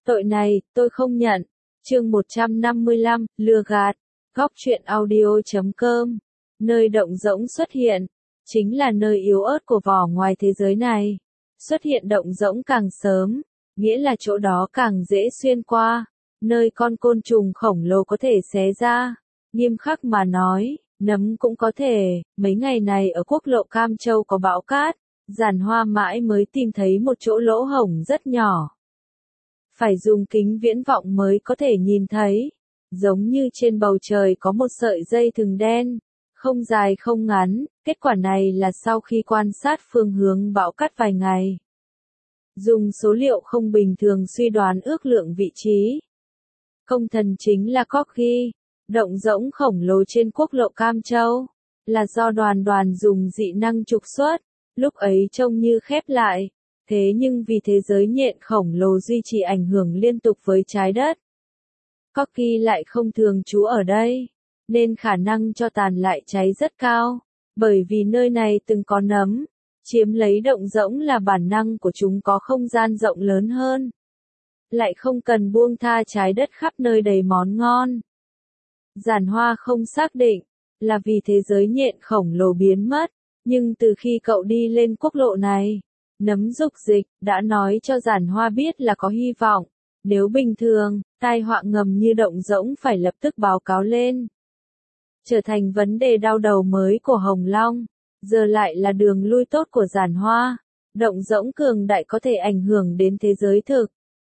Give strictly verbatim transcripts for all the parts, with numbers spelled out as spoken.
Tội này, tôi không nhận. Chương một trăm năm mươi lăm, lừa gạt. Góc truyện audio chấm com. Nơi động rỗng xuất hiện, chính là nơi yếu ớt của vỏ ngoài thế giới này. Xuất hiện động rỗng càng sớm, nghĩa là chỗ đó càng dễ xuyên qua, nơi con côn trùng khổng lồ có thể xé ra. Nghiêm khắc mà nói, nấm cũng có thể. Mấy ngày này ở quốc lộ Cam Châu có bão cát, Giản Hoa mãi mới tìm thấy một chỗ lỗ hổng rất nhỏ. Phải dùng kính viễn vọng mới có thể nhìn thấy, giống như trên bầu trời có một sợi dây thừng đen, không dài không ngắn. Kết quả này là sau khi quan sát phương hướng bão cát vài ngày, dùng số liệu không bình thường suy đoán ước lượng vị trí. Công thần chính là Corky, động rỗng khổng lồ trên quốc lộ Cam Châu, là do đoàn đoàn dùng dị năng trục xuất, lúc ấy trông như khép lại. Thế nhưng vì thế giới nhện khổng lồ duy trì ảnh hưởng liên tục với trái đất, Corky lại không thường trú ở đây, nên khả năng cho tàn lại cháy rất cao, bởi vì nơi này từng có nấm, chiếm lấy động rỗng là bản năng của chúng, có không gian rộng lớn hơn, lại không cần buông tha trái đất khắp nơi đầy món ngon. Giản Hoa không xác định là vì thế giới nhện khổng lồ biến mất, nhưng từ khi cậu đi lên quốc lộ này, nấm dục dịch đã nói cho Giản Hoa biết là có hy vọng. Nếu bình thường, tai họa ngầm như động rỗng phải lập tức báo cáo lên, trở thành vấn đề đau đầu mới của Hồng Long, giờ lại là đường lui tốt của Giản Hoa. Động rỗng cường đại có thể ảnh hưởng đến thế giới thực.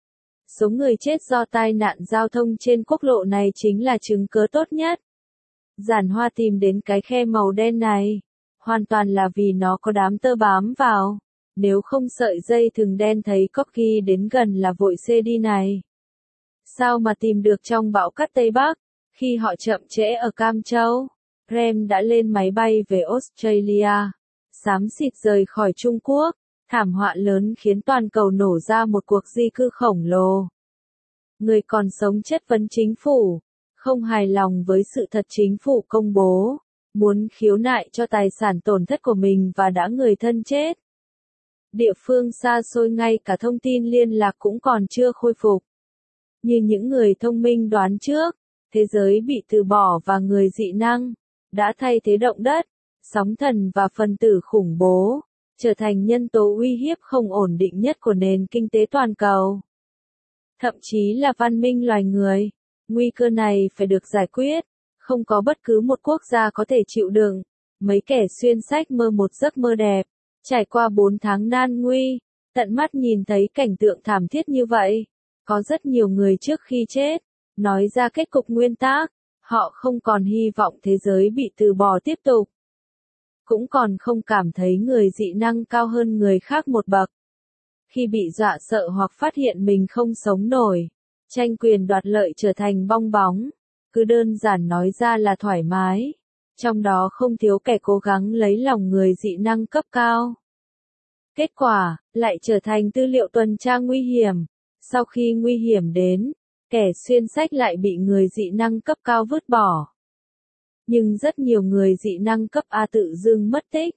Số người chết do tai nạn giao thông trên quốc lộ này chính là chứng cớ tốt nhất. Giản Hoa tìm đến cái khe màu đen này, hoàn toàn là vì nó có đám tơ bám vào. Nếu không sợi dây thừng đen thấy Corky đến gần là vội xê đi này. Sao mà tìm được trong bão cát Tây Bắc? Khi họ chậm trễ ở Cam Châu, Rem đã lên máy bay về Australia, xám xịt rời khỏi Trung Quốc. Thảm họa lớn khiến toàn cầu nổ ra một cuộc di cư khổng lồ. Người còn sống chất vấn chính phủ, không hài lòng với sự thật chính phủ công bố, muốn khiếu nại cho tài sản tổn thất của mình và đã người thân chết. Địa phương xa xôi ngay cả thông tin liên lạc cũng còn chưa khôi phục. Như những người thông minh đoán trước, thế giới bị từ bỏ và người dị năng đã thay thế động đất, sóng thần và phân tử khủng bố, trở thành nhân tố uy hiếp không ổn định nhất của nền kinh tế toàn cầu. Thậm chí là văn minh loài người. Nguy cơ này phải được giải quyết, không có bất cứ một quốc gia có thể chịu đựng. Mấy kẻ xuyên sách mơ một giấc mơ đẹp, trải qua bốn tháng nan nguy, tận mắt nhìn thấy cảnh tượng thảm thiết như vậy. Có rất nhiều người trước khi chết, nói ra kết cục nguyên tắc, họ không còn hy vọng thế giới bị từ bỏ tiếp tục. Cũng còn không cảm thấy người dị năng cao hơn người khác một bậc. Khi bị dọa sợ hoặc phát hiện mình không sống nổi, tranh quyền đoạt lợi trở thành bong bóng, cứ đơn giản nói ra là thoải mái. Trong đó không thiếu kẻ cố gắng lấy lòng người dị năng cấp cao. Kết quả, lại trở thành tư liệu tuần tra nguy hiểm. Sau khi nguy hiểm đến, kẻ xuyên sách lại bị người dị năng cấp cao vứt bỏ. Nhưng rất nhiều người dị năng cấp A tự dưng mất tích.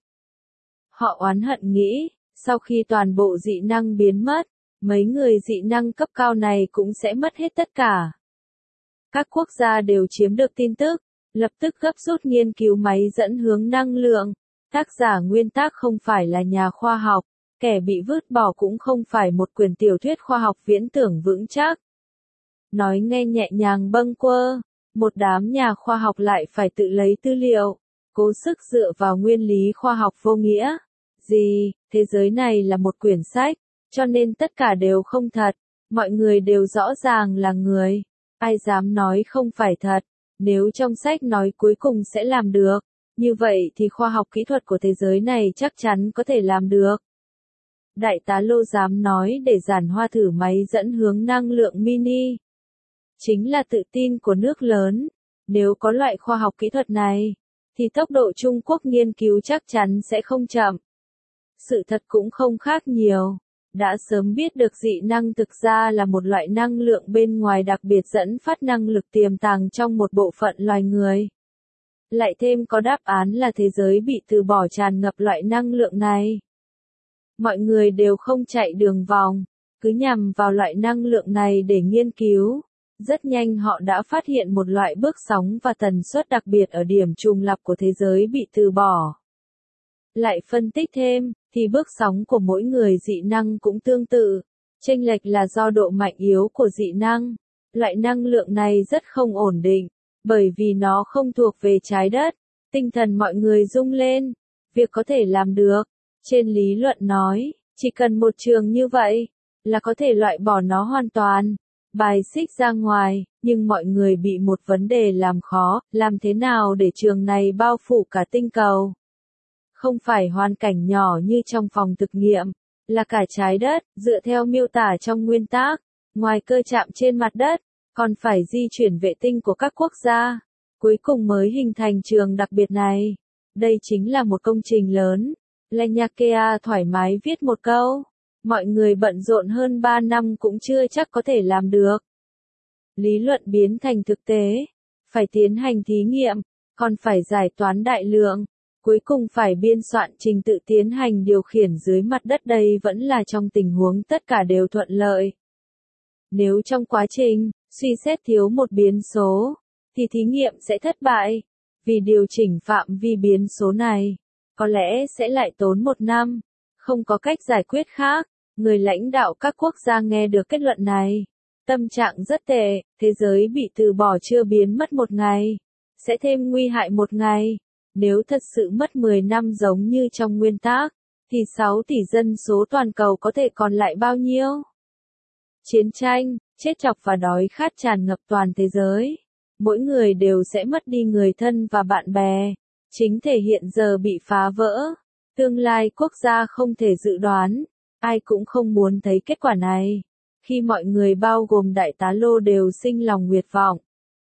Họ oán hận nghĩ, sau khi toàn bộ dị năng biến mất, mấy người dị năng cấp cao này cũng sẽ mất hết tất cả. Các quốc gia đều chiếm được tin tức, lập tức gấp rút nghiên cứu máy dẫn hướng năng lượng. Tác giả nguyên tác không phải là nhà khoa học, kẻ bị vứt bỏ cũng không phải một quyển tiểu thuyết khoa học viễn tưởng vững chắc. Nói nghe nhẹ nhàng bâng quơ, một đám nhà khoa học lại phải tự lấy tư liệu, cố sức dựa vào nguyên lý khoa học vô nghĩa. Gì, thế giới này là một quyển sách, cho nên tất cả đều không thật, mọi người đều rõ ràng là người. Ai dám nói không phải thật, nếu trong sách nói cuối cùng sẽ làm được, như vậy thì khoa học kỹ thuật của thế giới này chắc chắn có thể làm được. Đại tá Lô dám nói để Giản Hoa thử máy dẫn hướng năng lượng mini. Chính là tự tin của nước lớn, nếu có loại khoa học kỹ thuật này, thì tốc độ Trung Quốc nghiên cứu chắc chắn sẽ không chậm. Sự thật cũng không khác nhiều, đã sớm biết được dị năng thực ra là một loại năng lượng bên ngoài đặc biệt dẫn phát năng lực tiềm tàng trong một bộ phận loài người. Lại thêm có đáp án là thế giới bị từ bỏ tràn ngập loại năng lượng này. Mọi người đều không chạy đường vòng, cứ nhằm vào loại năng lượng này để nghiên cứu. Rất nhanh họ đã phát hiện một loại bước sóng và tần suất đặc biệt ở điểm trùng lặp của thế giới bị từ bỏ. Lại phân tích thêm, thì bước sóng của mỗi người dị năng cũng tương tự. Chênh lệch là do độ mạnh yếu của dị năng. Loại năng lượng này rất không ổn định, bởi vì nó không thuộc về trái đất. Tinh thần mọi người rung lên. Việc có thể làm được, trên lý luận nói, chỉ cần một trường như vậy, là có thể loại bỏ nó hoàn toàn, bài xích ra ngoài, nhưng mọi người bị một vấn đề làm khó, làm thế nào để trường này bao phủ cả tinh cầu? Không phải hoàn cảnh nhỏ như trong phòng thực nghiệm, là cả trái đất, dựa theo miêu tả trong nguyên tắc, ngoài cơ chạm trên mặt đất, còn phải di chuyển vệ tinh của các quốc gia, cuối cùng mới hình thành trường đặc biệt này. Đây chính là một công trình lớn. Lanyakea thoải mái viết một câu. Mọi người bận rộn hơn ba năm cũng chưa chắc có thể làm được. Lý luận biến thành thực tế. Phải tiến hành thí nghiệm, còn phải giải toán đại lượng. Cuối cùng phải biên soạn trình tự tiến hành điều khiển dưới mặt đất, đây vẫn là trong tình huống tất cả đều thuận lợi. Nếu trong quá trình, suy xét thiếu một biến số, thì thí nghiệm sẽ thất bại. Vì điều chỉnh phạm vi biến số này, có lẽ sẽ lại tốn một năm. Không có cách giải quyết khác. Người lãnh đạo các quốc gia nghe được kết luận này. Tâm trạng rất tệ, thế giới bị từ bỏ chưa biến mất một ngày. Sẽ thêm nguy hại một ngày. Nếu thật sự mất mười năm giống như trong nguyên tắc, thì sáu tỷ dân số toàn cầu có thể còn lại bao nhiêu? Chiến tranh, chết chóc và đói khát tràn ngập toàn thế giới. Mỗi người đều sẽ mất đi người thân và bạn bè. Chính thể hiện giờ bị phá vỡ. Tương lai quốc gia không thể dự đoán. Ai cũng không muốn thấy kết quả này. Khi mọi người bao gồm đại tá Lô đều sinh lòng nguyệt vọng,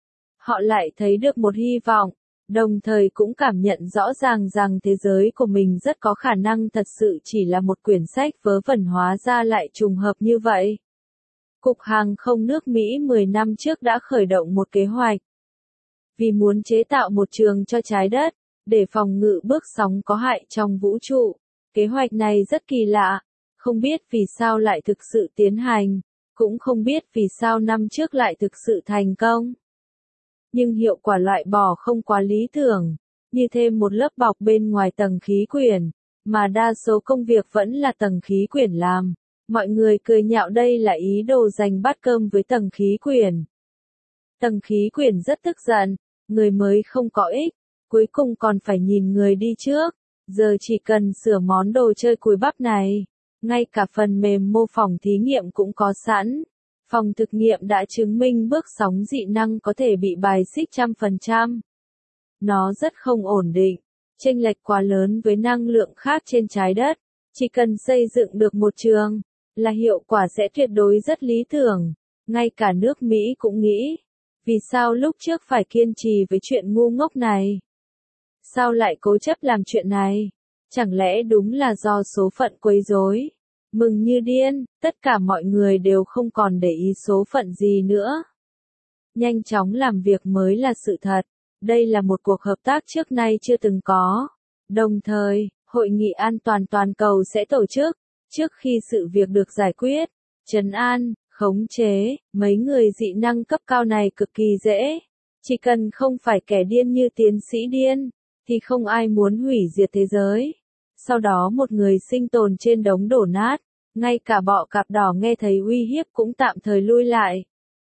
họ lại thấy được một hy vọng, đồng thời cũng cảm nhận rõ ràng rằng thế giới của mình rất có khả năng thật sự chỉ là một quyển sách vớ vẩn hóa ra lại trùng hợp như vậy. Cục Hàng không nước Mỹ mười năm trước đã khởi động một kế hoạch. Vì muốn chế tạo một trường cho trái đất, để phòng ngự bước sóng có hại trong vũ trụ. Kế hoạch này rất kỳ lạ. Không biết vì sao lại thực sự tiến hành, cũng không biết vì sao năm trước lại thực sự thành công. Nhưng hiệu quả loại bỏ không quá lý tưởng, như thêm một lớp bọc bên ngoài tầng khí quyển, mà đa số công việc vẫn là tầng khí quyển làm. Mọi người cười nhạo đây là ý đồ giành bát cơm với tầng khí quyển. Tầng khí quyển rất tức giận, người mới không có ích, cuối cùng còn phải nhìn người đi trước, giờ chỉ cần sửa món đồ chơi cùi bắp này. Ngay cả phần mềm mô phỏng thí nghiệm cũng có sẵn. Phòng thực nghiệm đã chứng minh bước sóng dị năng có thể bị bài xích trăm phần trăm. Nó rất không ổn định, chênh lệch quá lớn với năng lượng khác trên trái đất. Chỉ cần xây dựng được một trường, là hiệu quả sẽ tuyệt đối rất lý tưởng. Ngay cả nước Mỹ cũng nghĩ, vì sao lúc trước phải kiên trì với chuyện ngu ngốc này? Sao lại cố chấp làm chuyện này? Chẳng lẽ đúng là do số phận quấy rối? Mừng như điên, tất cả mọi người đều không còn để ý số phận gì nữa. Nhanh chóng làm việc mới là sự thật. Đây là một cuộc hợp tác trước nay chưa từng có. Đồng thời, Hội nghị an toàn toàn cầu sẽ tổ chức. Trước khi sự việc được giải quyết, trấn an, khống chế, mấy người dị năng cấp cao này cực kỳ dễ. Chỉ cần không phải kẻ điên như tiến sĩ điên, thì không ai muốn hủy diệt thế giới. Sau đó một người sinh tồn trên đống đổ nát, ngay cả bọ cạp đỏ nghe thấy uy hiếp cũng tạm thời lui lại.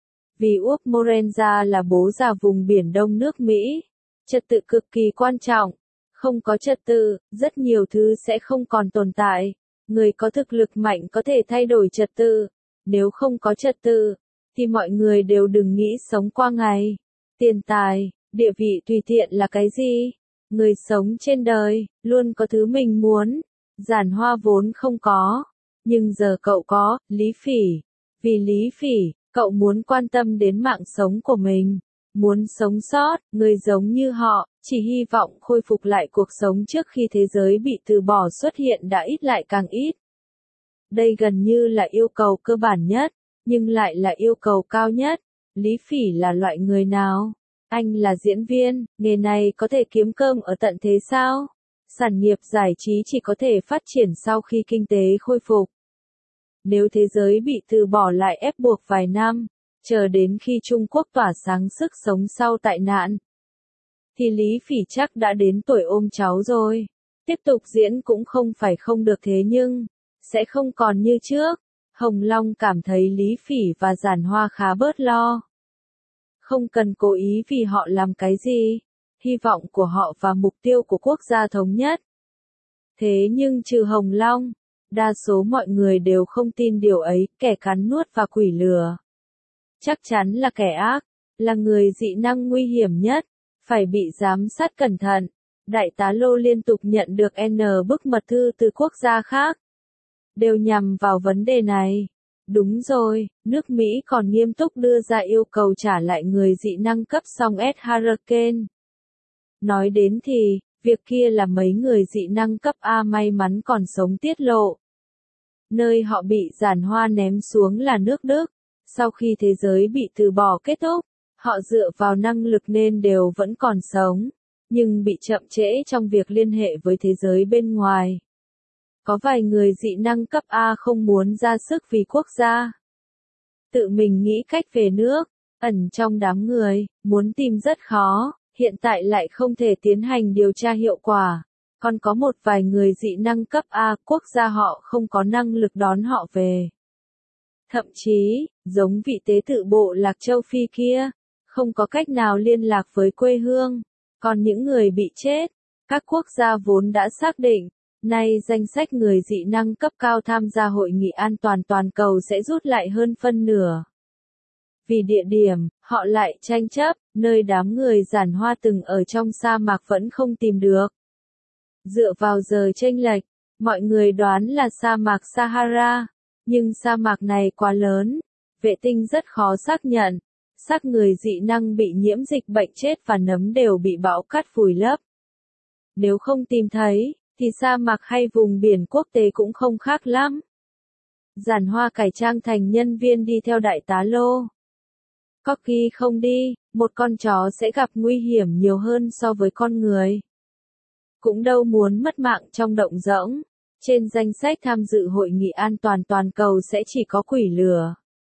Vì Úc Morenza là bố già vùng Biển Đông nước Mỹ, trật tự cực kỳ quan trọng. Không có trật tự, rất nhiều thứ sẽ không còn tồn tại. Người có thực lực mạnh có thể thay đổi trật tự. Nếu không có trật tự, thì mọi người đều đừng nghĩ sống qua ngày. Tiền tài, địa vị tùy tiện là cái gì? Người sống trên đời, luôn có thứ mình muốn. Giản Hoa vốn không có. Nhưng giờ cậu có, Lý Phỉ. Vì Lý Phỉ, cậu muốn quan tâm đến mạng sống của mình. Muốn sống sót, người giống như họ, chỉ hy vọng khôi phục lại cuộc sống trước khi thế giới bị từ bỏ xuất hiện đã ít lại càng ít. Đây gần như là yêu cầu cơ bản nhất, nhưng lại là yêu cầu cao nhất. Lý Phỉ là loại người nào? Anh là diễn viên, nghề này có thể kiếm cơm ở tận thế sao? Sản nghiệp giải trí chỉ có thể phát triển sau khi kinh tế khôi phục. Nếu thế giới bị từ bỏ lại ép buộc vài năm, chờ đến khi Trung Quốc tỏa sáng sức sống sau đại nạn, thì Lý Phỉ chắc đã đến tuổi ôm cháu rồi. Tiếp tục diễn cũng không phải không được thế nhưng, sẽ không còn như trước. Hồng Long cảm thấy Lý Phỉ và Giản Hoa khá bớt lo. Không cần cố ý vì họ làm cái gì, hy vọng của họ và mục tiêu của quốc gia thống nhất. Thế nhưng trừ Hồng Long, đa số mọi người đều không tin điều ấy, kẻ cắn nuốt và quỷ lừa. Chắc chắn là kẻ ác, là người dị năng nguy hiểm nhất, phải bị giám sát cẩn thận. Đại tá Lô liên tục nhận được N bức mật thư từ quốc gia khác, đều nhằm vào vấn đề này. Đúng rồi, nước Mỹ còn nghiêm túc đưa ra yêu cầu trả lại người dị năng cấp song S Hurricane. Nói đến thì, việc kia là mấy người dị năng cấp A may mắn còn sống tiết lộ. Nơi họ bị Giản Hoa ném xuống là nước Đức. Sau khi thế giới bị từ bỏ kết thúc, họ dựa vào năng lực nên đều vẫn còn sống, nhưng bị chậm trễ trong việc liên hệ với thế giới bên ngoài. Có vài người dị năng cấp A không muốn ra sức vì quốc gia. Tự mình nghĩ cách về nước, ẩn trong đám người, muốn tìm rất khó, hiện tại lại không thể tiến hành điều tra hiệu quả. Còn có một vài người dị năng cấp A, quốc gia họ không có năng lực đón họ về. Thậm chí, giống vị tế tự bộ Lạc Châu Phi kia, không có cách nào liên lạc với quê hương. Còn những người bị chết, các quốc gia vốn đã xác định, nay danh sách người dị năng cấp cao tham gia hội nghị an toàn toàn cầu sẽ rút lại hơn phân nửa. Vì địa điểm, họ lại tranh chấp, nơi đám người Giản Hoa từng ở trong sa mạc vẫn không tìm được. Dựa vào giờ chênh lệch, mọi người đoán là sa mạc Sahara, nhưng sa mạc này quá lớn, vệ tinh rất khó xác nhận. Xác người dị năng bị nhiễm dịch bệnh chết và nấm đều bị bão cát vùi lấp. Nếu không tìm thấy, thì sa mạc hay vùng biển quốc tế cũng không khác lắm. Giản Hoa cải trang thành nhân viên đi theo đại tá Lô. Corky không đi, một con chó sẽ gặp nguy hiểm nhiều hơn so với con người. Cũng đâu muốn mất mạng trong động rỗng. Trên danh sách tham dự hội nghị an toàn toàn cầu sẽ chỉ có quỷ lừa.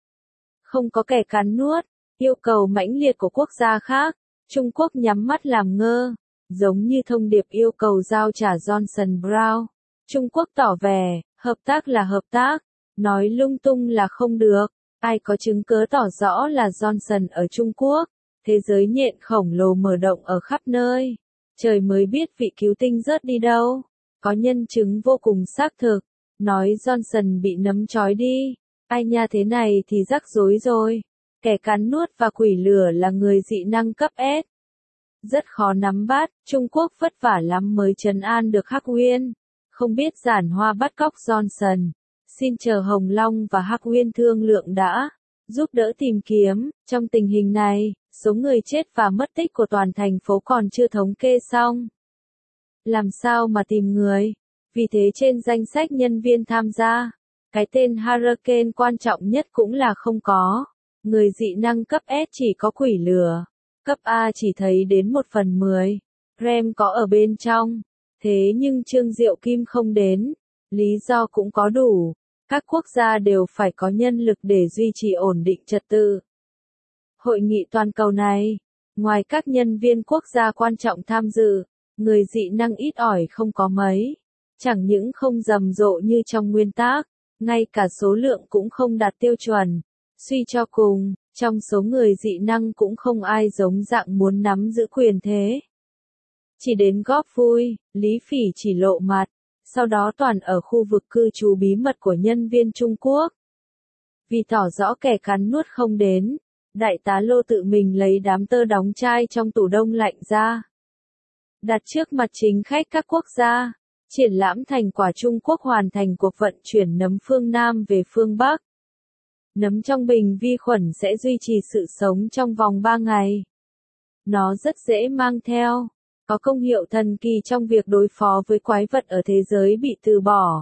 Không có kẻ cắn nuốt. Yêu cầu mãnh liệt của quốc gia khác, Trung Quốc nhắm mắt làm ngơ, giống như thông điệp yêu cầu giao trả Johnson Brown. Trung Quốc tỏ vẻ, hợp tác là hợp tác, nói lung tung là không được, ai có chứng cớ tỏ rõ là Johnson ở Trung Quốc, thế giới nhện khổng lồ mở động ở khắp nơi, trời mới biết vị cứu tinh rớt đi đâu, có nhân chứng vô cùng xác thực, nói Johnson bị nấm trói đi, ai nha thế này thì rắc rối rồi. Kẻ cắn nuốt và quỷ lửa là người dị năng cấp S. Rất khó nắm bắt, Trung Quốc vất vả lắm mới trấn an được Hắc Uyên. Không biết Giản Hoa bắt cóc Johnson. Xin chờ Hồng Long và Hắc Uyên thương lượng đã, giúp đỡ tìm kiếm. Trong tình hình này, số người chết và mất tích của toàn thành phố còn chưa thống kê xong. Làm sao mà tìm người? Vì thế trên danh sách nhân viên tham gia, cái tên Hurricane quan trọng nhất cũng là không có. Người dị năng cấp S chỉ có quỷ lừa, cấp A chỉ thấy đến một phần mười, Rem có ở bên trong, thế nhưng Trương Diệu Kim không đến, lý do cũng có đủ, các quốc gia đều phải có nhân lực để duy trì ổn định trật tự. Hội nghị toàn cầu này, ngoài các nhân viên quốc gia quan trọng tham dự, người dị năng ít ỏi không có mấy, chẳng những không rầm rộ như trong nguyên tắc, ngay cả số lượng cũng không đạt tiêu chuẩn. Suy cho cùng, trong số người dị năng cũng không ai giống dạng muốn nắm giữ quyền thế. Chỉ đến góp vui, Lý Phỉ chỉ lộ mặt, sau đó toàn ở khu vực cư trú bí mật của nhân viên Trung Quốc. Vì tỏ rõ kẻ cắn nuốt không đến, đại tá Lô tự mình lấy đám tơ đóng chai trong tủ đông lạnh ra. Đặt trước mặt chính khách các quốc gia, triển lãm thành quả Trung Quốc hoàn thành cuộc vận chuyển nấm phương Nam về phương Bắc. Nấm trong bình vi khuẩn sẽ duy trì sự sống trong vòng ba ngày. Nó rất dễ mang theo, có công hiệu thần kỳ trong việc đối phó với quái vật ở thế giới bị từ bỏ.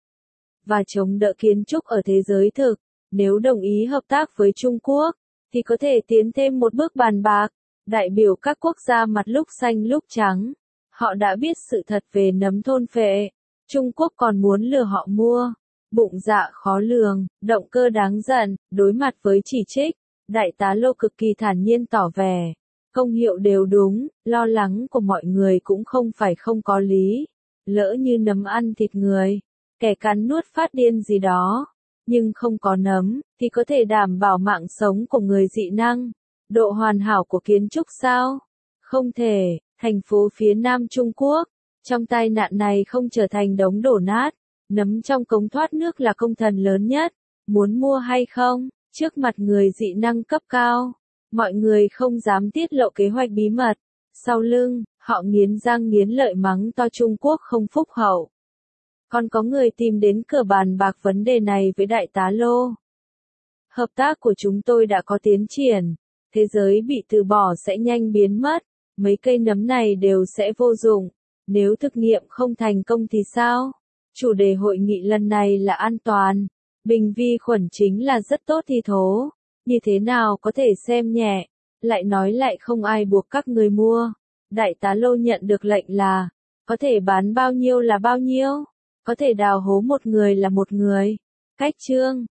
Và chống đỡ kiến trúc ở thế giới thực, nếu đồng ý hợp tác với Trung Quốc, thì có thể tiến thêm một bước bàn bạc. Đại biểu các quốc gia mặt lúc xanh lúc trắng, họ đã biết sự thật về nấm thôn phệ. Trung Quốc còn muốn lừa họ mua. bụng dạ khó lường, động cơ đáng giận, đối mặt với chỉ trích, đại tá Lô cực kỳ thản nhiên tỏ vẻ. Công hiệu đều đúng, lo lắng của mọi người cũng không phải không có lý. Lỡ như nấm ăn thịt người, kẻ cắn nuốt phát điên gì đó, nhưng không có nấm, thì có thể đảm bảo mạng sống của người dị năng. Độ hoàn hảo của kiến trúc sao? Không thể, thành phố phía Nam Trung Quốc, trong tai nạn này không trở thành đống đổ nát. Nấm trong cống thoát nước là công thần lớn nhất, muốn mua hay không? Trước mặt người dị năng cấp cao, mọi người không dám tiết lộ kế hoạch bí mật. Sau lưng, họ nghiến răng nghiến lợi mắng to Trung Quốc không phúc hậu. Còn có người tìm đến cửa bàn bạc vấn đề này với đại tá Lô. Hợp tác của chúng tôi đã có tiến triển, thế giới bị từ bỏ sẽ nhanh biến mất, mấy cây nấm này đều sẽ vô dụng. Nếu thực nghiệm không thành công thì sao? Chủ đề hội nghị lần này là an toàn. Bình vi khuẩn chính là rất tốt thì thố. Như thế nào có thể xem nhẹ, lại nói lại không ai buộc các người mua. Đại tá Lô nhận được lệnh là, có thể bán bao nhiêu là bao nhiêu, có thể đào hố một người là một người. Cách chương